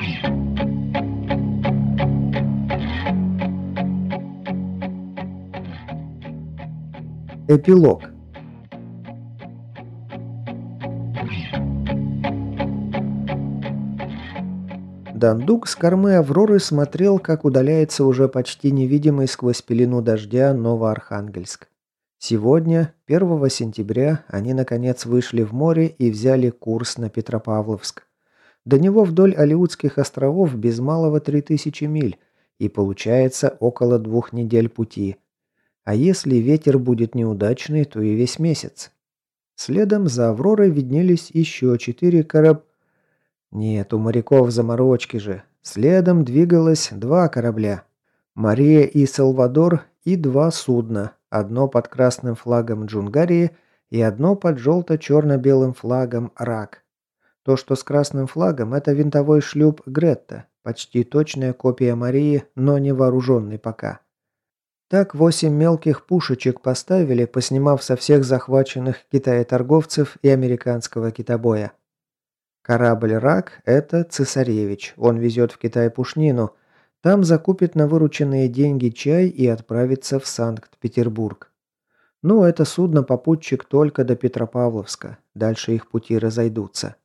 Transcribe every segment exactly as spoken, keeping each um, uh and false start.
Эпилог. Дандук с кормы «Авроры» смотрел, как удаляется уже почти невидимый сквозь пелену дождя Новоархангельск. Сегодня, первого сентября, они наконец вышли в море и взяли курс на Петропавловск. До него вдоль Алеутских островов без малого три тысячи миль, и получается около двух недель пути. А если ветер будет неудачный, то и весь месяц. Следом за «Авророй» виднелись еще четыре корабля. Нет, у моряков заморочки же. Следом двигалось два корабля. «Мария» и «Салвадор» и два судна. Одно под красным флагом Джунгарии и одно под желто-черно-белым флагом «Рак». То, что с красным флагом, это винтовой шлюп «Гретта». Почти точная копия «Марии», но не вооруженный пока. Так восемь мелких пушечек поставили, поснимав со всех захваченных китаеторговцев и американского китобоя. Корабль «Рак» – это «Цесаревич». Он везет в Китай пушнину. Там закупит на вырученные деньги чай и отправится в Санкт-Петербург. Ну, это судно-попутчик только до Петропавловска. Дальше их пути разойдутся.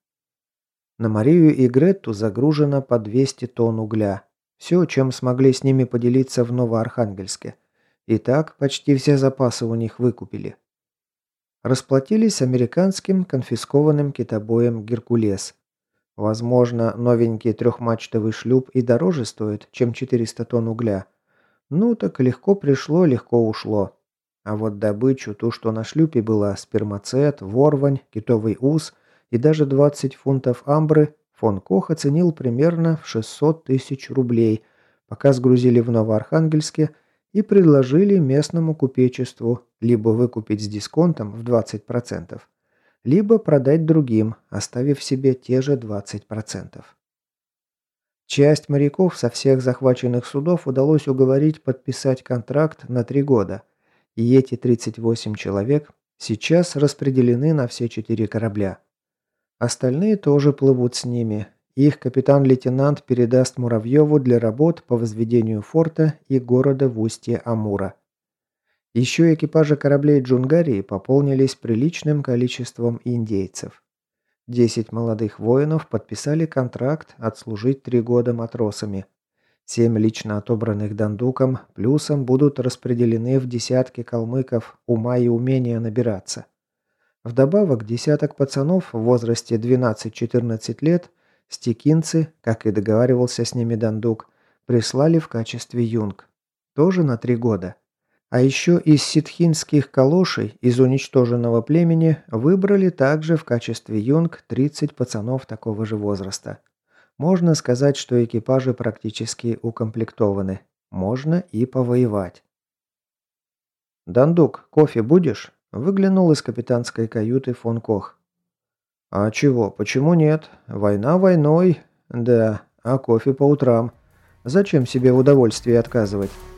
На Марию и Гретту загружено по двести тонн угля. Все, чем смогли с ними поделиться в Новоархангельске. И так почти все запасы у них выкупили. Расплатились американским конфискованным китобоем «Геркулес». Возможно, новенький трехмачтовый шлюп и дороже стоит, чем четыреста тонн угля. Ну так легко пришло, легко ушло. А вот добычу, ту, что на шлюпе была, спермацет, ворвань, китовый ус и даже двадцать фунтов амбры, фон Кох оценил примерно в шестьсот тысяч рублей, пока сгрузили в Новоархангельске и предложили местному купечеству либо выкупить с дисконтом в двадцать процентов, либо продать другим, оставив себе те же двадцать процентов. Часть моряков со всех захваченных судов удалось уговорить подписать контракт на три года, и эти тридцать восемь человек сейчас распределены на все четыре корабля. Остальные тоже плывут с ними. Их капитан-лейтенант передаст Муравьеву для работ по возведению форта и города в устье Амура. Еще экипажи кораблей Джунгарии пополнились приличным количеством индейцев. Десять молодых воинов подписали контракт отслужить три года матросами. Семь лично отобранных Дандуком плюсом будут распределены в десятки калмыков, ума и умения набираться. Вдобавок десяток пацанов в возрасте двенадцать-четырнадцать лет стекинцы, как и договаривался с ними Дандук, прислали в качестве юнг. Тоже на три года. А еще из ситхинских калошей, из уничтоженного племени, выбрали также в качестве юнг тридцать пацанов такого же возраста. Можно сказать, что экипажи практически укомплектованы. Можно и повоевать. «Дандук, кофе будешь?» – выглянул из капитанской каюты фон Кох. «А чего? Почему нет? Война войной. Да, а кофе по утрам. Зачем себе в удовольствии отказывать?»